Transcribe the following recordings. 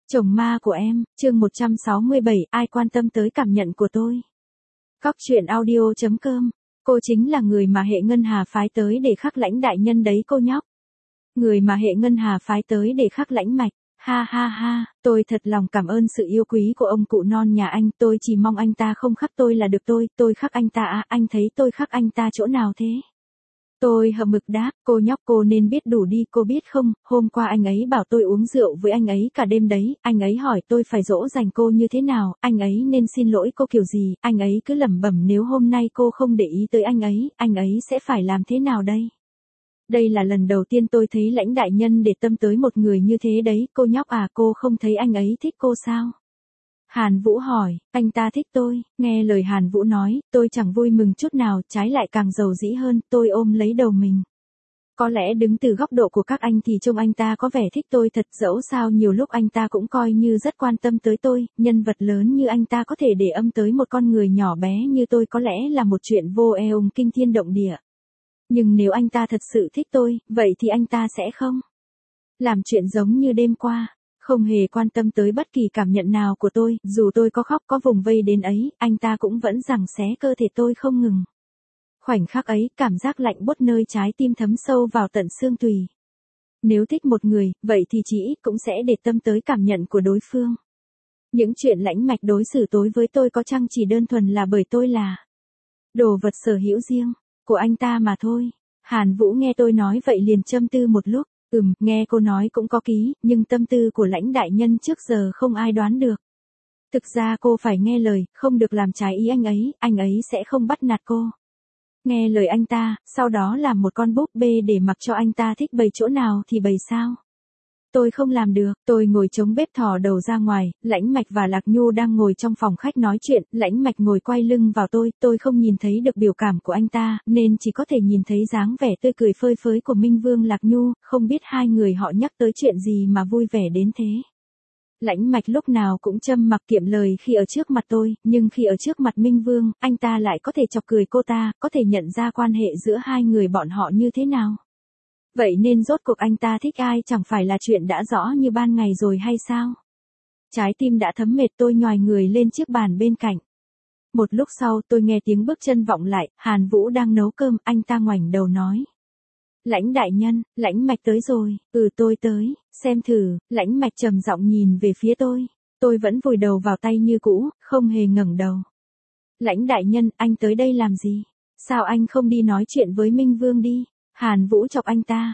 Chồng ma của em, chương 167, ai quan tâm tới cảm nhận của tôi. Cóc truyện audio.com. Cô chính là người mà hệ Ngân Hà phái tới để khắc lãnh đại nhân đấy cô nhóc. Người mà hệ Ngân Hà phái tới để khắc lãnh mạch. Ha ha ha, tôi thật lòng cảm ơn sự yêu quý của ông cụ non nhà anh, tôi chỉ mong anh ta không khắc tôi là được tôi khắc anh ta à, anh thấy tôi khắc anh ta chỗ nào thế? Tôi hậm hực đáp, cô nhóc cô nên biết đủ đi, cô biết không, hôm qua anh ấy bảo tôi uống rượu với anh ấy cả đêm đấy, anh ấy hỏi tôi phải dỗ dành cô như thế nào, anh ấy nên xin lỗi cô kiểu gì, anh ấy cứ lẩm bẩm nếu hôm nay cô không để ý tới anh ấy sẽ phải làm thế nào đây? Đây là lần đầu tiên tôi thấy lãnh đại nhân để tâm tới một người như thế đấy, cô nhóc à, cô không thấy anh ấy thích cô sao? Hàn Vũ hỏi, anh ta thích tôi, nghe lời Hàn Vũ nói, tôi chẳng vui mừng chút nào, trái lại càng giàu dĩ hơn, tôi ôm lấy đầu mình. Có lẽ đứng từ góc độ của các anh thì trông anh ta có vẻ thích tôi thật, dẫu sao nhiều lúc anh ta cũng coi như rất quan tâm tới tôi, nhân vật lớn như anh ta có thể để âm tới một con người nhỏ bé như tôi có lẽ là một chuyện vô eo kinh thiên động địa. Nhưng nếu anh ta thật sự thích tôi, vậy thì anh ta sẽ không làm chuyện giống như đêm qua. Không hề quan tâm tới bất kỳ cảm nhận nào của tôi, dù tôi có khóc có vùng vây đến ấy, anh ta cũng vẫn giằng xé cơ thể tôi không ngừng. Khoảnh khắc ấy, cảm giác lạnh buốt nơi trái tim thấm sâu vào tận xương tùy. Nếu thích một người, vậy thì chỉ ít cũng sẽ để tâm tới cảm nhận của đối phương. Những chuyện lãnh mạch đối xử tối với tôi có chăng chỉ đơn thuần là bởi tôi là đồ vật sở hữu riêng của anh ta mà thôi. Hàn Vũ nghe tôi nói vậy liền châm tư một lúc. Nghe cô nói cũng có ký, nhưng tâm tư của lãnh đại nhân trước giờ không ai đoán được. Thực ra cô phải nghe lời, không được làm trái ý anh ấy sẽ không bắt nạt cô. Nghe lời anh ta, sau đó làm một con búp bê để mặc cho anh ta thích bày chỗ nào thì bày sao. Tôi không làm được, tôi ngồi chống bếp thò đầu ra ngoài, Lãnh Mạch và Lạc Nhu đang ngồi trong phòng khách nói chuyện, Lãnh Mạch ngồi quay lưng vào tôi không nhìn thấy được biểu cảm của anh ta, nên chỉ có thể nhìn thấy dáng vẻ tươi cười phơi phới của Minh Vương Lạc Nhu, không biết hai người họ nhắc tới chuyện gì mà vui vẻ đến thế. Lãnh Mạch lúc nào cũng châm mặc kiệm lời khi ở trước mặt tôi, nhưng khi ở trước mặt Minh Vương, anh ta lại có thể chọc cười cô ta, có thể nhận ra quan hệ giữa hai người bọn họ như thế nào. Vậy nên rốt cuộc anh ta thích ai chẳng phải là chuyện đã rõ như ban ngày rồi hay sao? Trái tim đã thấm mệt tôi nhoài người lên chiếc bàn bên cạnh. Một lúc sau tôi nghe tiếng bước chân vọng lại, Hàn Vũ đang nấu cơm, anh ta ngoảnh đầu nói. Lãnh đại nhân, Lãnh Mạch tới rồi, tôi tới, xem thử, Lãnh Mạch trầm giọng nhìn về phía tôi vẫn vùi đầu vào tay như cũ, không hề ngẩng đầu. Lãnh đại nhân, anh tới đây làm gì? Sao anh không đi nói chuyện với Minh Vương đi? Hàn Vũ chọc anh ta.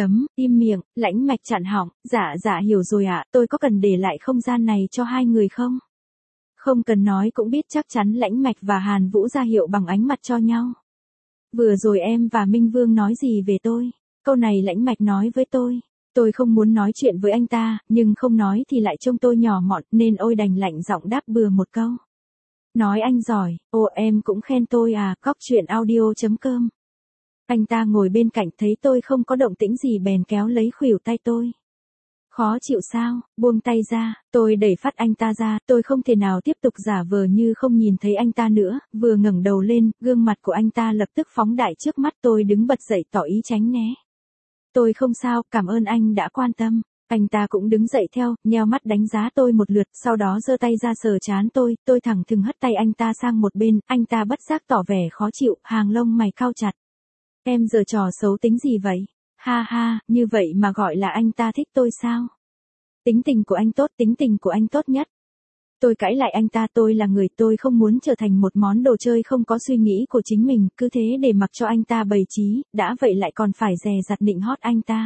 Im miệng, Lãnh Mạch chặn họng, dạ hiểu rồi ạ, tôi có cần để lại không gian này cho hai người không? Không cần nói cũng biết chắc chắn Lãnh Mạch và Hàn Vũ ra hiệu bằng ánh mặt cho nhau. Vừa rồi em và Minh Vương nói gì về tôi? Câu này Lãnh Mạch nói với tôi không muốn nói chuyện với anh ta, nhưng không nói thì lại trông tôi nhỏ mọn nên ôi đành lạnh giọng đáp bừa một câu. Nói anh giỏi, em cũng khen tôi à, cóc truyện audio.com. Anh ta ngồi bên cạnh thấy tôi không có động tĩnh gì bèn kéo lấy khuỷu tay tôi. Khó chịu sao, buông tay ra, tôi đẩy phát anh ta ra, tôi không thể nào tiếp tục giả vờ như không nhìn thấy anh ta nữa, vừa ngẩng đầu lên, gương mặt của anh ta lập tức phóng đại trước mắt tôi đứng bật dậy tỏ ý tránh né. Tôi không sao, cảm ơn anh đã quan tâm. Anh ta cũng đứng dậy theo, nheo mắt đánh giá tôi một lượt, sau đó giơ tay ra sờ trán tôi thẳng thừng hất tay anh ta sang một bên, anh ta bất giác tỏ vẻ khó chịu, hàng lông mày cau chặt. Em giờ trò xấu tính gì vậy? Ha ha, như vậy mà gọi là anh ta thích tôi sao? Tính tình của anh tốt nhất. Tôi cãi lại anh ta, tôi là người, tôi không muốn trở thành một món đồ chơi không có suy nghĩ của chính mình, cứ thế để mặc cho anh ta bày trí, đã vậy lại còn phải dè dặt nịnh hót anh ta.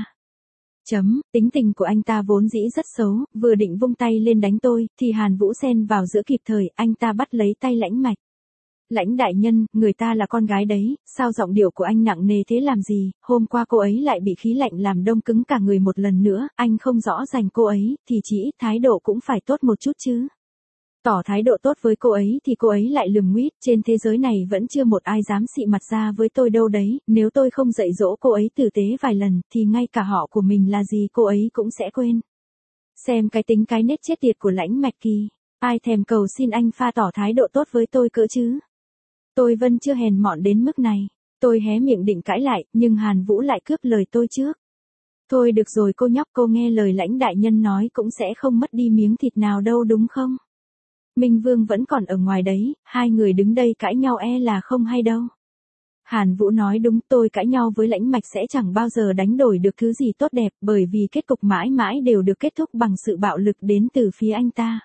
Tính tình của anh ta vốn dĩ rất xấu, vừa định vung tay lên đánh tôi, thì Hàn Vũ xen vào giữa kịp thời, anh ta bắt lấy tay Lãnh Mạch. Lãnh đại nhân, người ta là con gái đấy, sao giọng điệu của anh nặng nề thế làm gì, hôm qua cô ấy lại bị khí lạnh làm đông cứng cả người một lần nữa, anh không rõ rành cô ấy, thì chỉ ít thái độ cũng phải tốt một chút chứ. Tỏ thái độ tốt với cô ấy thì cô ấy lại lườm nguýt, trên thế giới này vẫn chưa một ai dám xị mặt ra với tôi đâu đấy, nếu tôi không dạy dỗ cô ấy tử tế vài lần, thì ngay cả họ của mình là gì cô ấy cũng sẽ quên. Xem cái tính cái nết chết tiệt của Lãnh Mạch kì, ai thèm cầu xin anh pha tỏ thái độ tốt với tôi cỡ chứ. Tôi vẫn chưa hèn mọn đến mức này. Tôi hé miệng định cãi lại, nhưng Hàn Vũ lại cướp lời tôi trước. Thôi được rồi cô nhóc, cô nghe lời lãnh đại nhân nói cũng sẽ không mất đi miếng thịt nào đâu đúng không? Minh Vương vẫn còn ở ngoài đấy, hai người đứng đây cãi nhau là không hay đâu. Hàn Vũ nói đúng, tôi cãi nhau với lãnh mạch sẽ chẳng bao giờ đánh đổi được thứ gì tốt đẹp, bởi vì kết cục mãi mãi đều được kết thúc bằng sự bạo lực đến từ phía anh ta.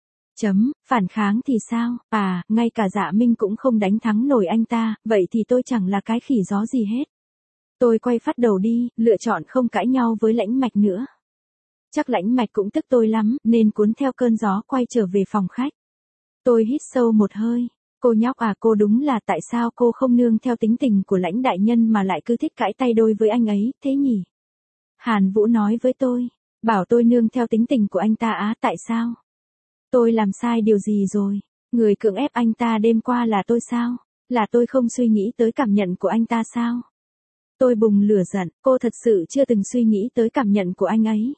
Phản kháng thì sao? Ngay cả Dạ Minh cũng không đánh thắng nổi anh ta, vậy thì tôi chẳng là cái khỉ gió gì hết. Tôi quay phát đầu đi, lựa chọn không cãi nhau với lãnh mạch nữa. Chắc lãnh mạch cũng tức tôi lắm, nên cuốn theo cơn gió quay trở về phòng khách. Tôi hít sâu một hơi. Cô nhóc cô đúng là tại sao cô không nương theo tính tình của lãnh đại nhân mà lại cứ thích cãi tay đôi với anh ấy, thế nhỉ? Hàn Vũ nói với tôi, bảo tôi nương theo tính tình của anh ta tại sao? Tôi làm sai điều gì rồi? Người cưỡng ép anh ta đêm qua là tôi sao? Là tôi không suy nghĩ tới cảm nhận của anh ta sao? Tôi bùng lửa giận, cô thật sự chưa từng suy nghĩ tới cảm nhận của anh ấy.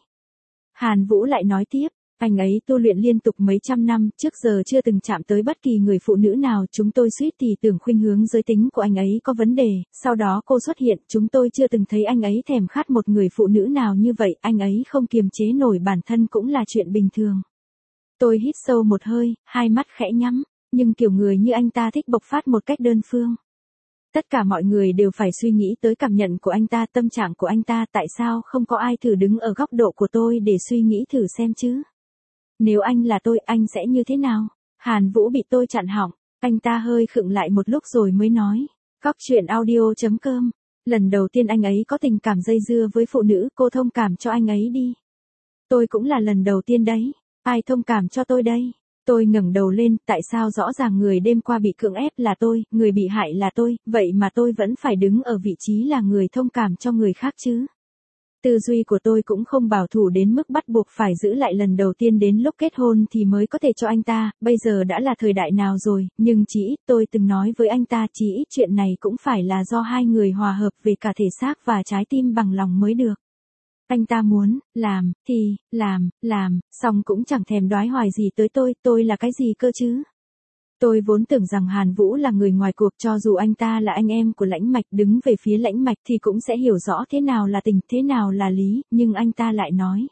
Hàn Vũ lại nói tiếp, anh ấy tu luyện liên tục mấy trăm năm, trước giờ chưa từng chạm tới bất kỳ người phụ nữ nào, chúng tôi suýt thì tưởng khuynh hướng giới tính của anh ấy có vấn đề, sau đó cô xuất hiện, chúng tôi chưa từng thấy anh ấy thèm khát một người phụ nữ nào như vậy, anh ấy không kiềm chế nổi bản thân cũng là chuyện bình thường. Tôi hít sâu một hơi, hai mắt khẽ nhắm, nhưng kiểu người như anh ta thích bộc phát một cách đơn phương. Tất cả mọi người đều phải suy nghĩ tới cảm nhận của anh ta, tâm trạng của anh ta, tại sao không có ai thử đứng ở góc độ của tôi để suy nghĩ thử xem chứ? Nếu anh là tôi, anh sẽ như thế nào? Hàn Vũ bị tôi chặn họng, anh ta hơi khựng lại một lúc rồi mới nói. Góc truyện audio.com. Lần đầu tiên anh ấy có tình cảm dây dưa với phụ nữ, cô thông cảm cho anh ấy đi. Tôi cũng là lần đầu tiên đấy. Ai thông cảm cho tôi đây? Tôi ngẩng đầu lên, tại sao rõ ràng người đêm qua bị cưỡng ép là tôi, người bị hại là tôi, vậy mà tôi vẫn phải đứng ở vị trí là người thông cảm cho người khác chứ? Tư duy của tôi cũng không bảo thủ đến mức bắt buộc phải giữ lại lần đầu tiên đến lúc kết hôn thì mới có thể cho anh ta, bây giờ đã là thời đại nào rồi, nhưng chỉ ít tôi từng nói với anh ta chỉ ít chuyện này cũng phải là do hai người hòa hợp về cả thể xác và trái tim bằng lòng mới được. Anh ta muốn, làm, thì, làm, xong cũng chẳng thèm đoái hoài gì tới tôi là cái gì cơ chứ? Tôi vốn tưởng rằng Hàn Vũ là người ngoài cuộc, cho dù anh ta là anh em của lãnh mạch, đứng về phía lãnh mạch thì cũng sẽ hiểu rõ thế nào là tình, thế nào là lý, nhưng anh ta lại nói.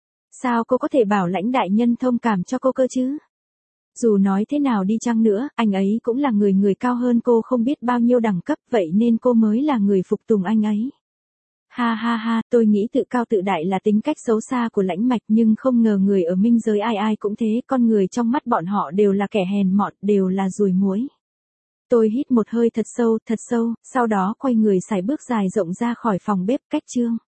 Sao cô có thể bảo lãnh đại nhân thông cảm cho cô cơ chứ? Dù nói thế nào đi chăng nữa, anh ấy cũng là người cao hơn cô không biết bao nhiêu đẳng cấp, vậy nên cô mới là người phục tùng anh ấy. Ha, tôi nghĩ tự cao tự đại là tính cách xấu xa của lãnh mạch, nhưng không ngờ người ở minh giới ai cũng thế, con người trong mắt bọn họ đều là kẻ hèn mọn, đều là ruồi muối. Tôi hít một hơi thật sâu, sau đó quay người sải bước dài rộng ra khỏi phòng bếp, cách chương.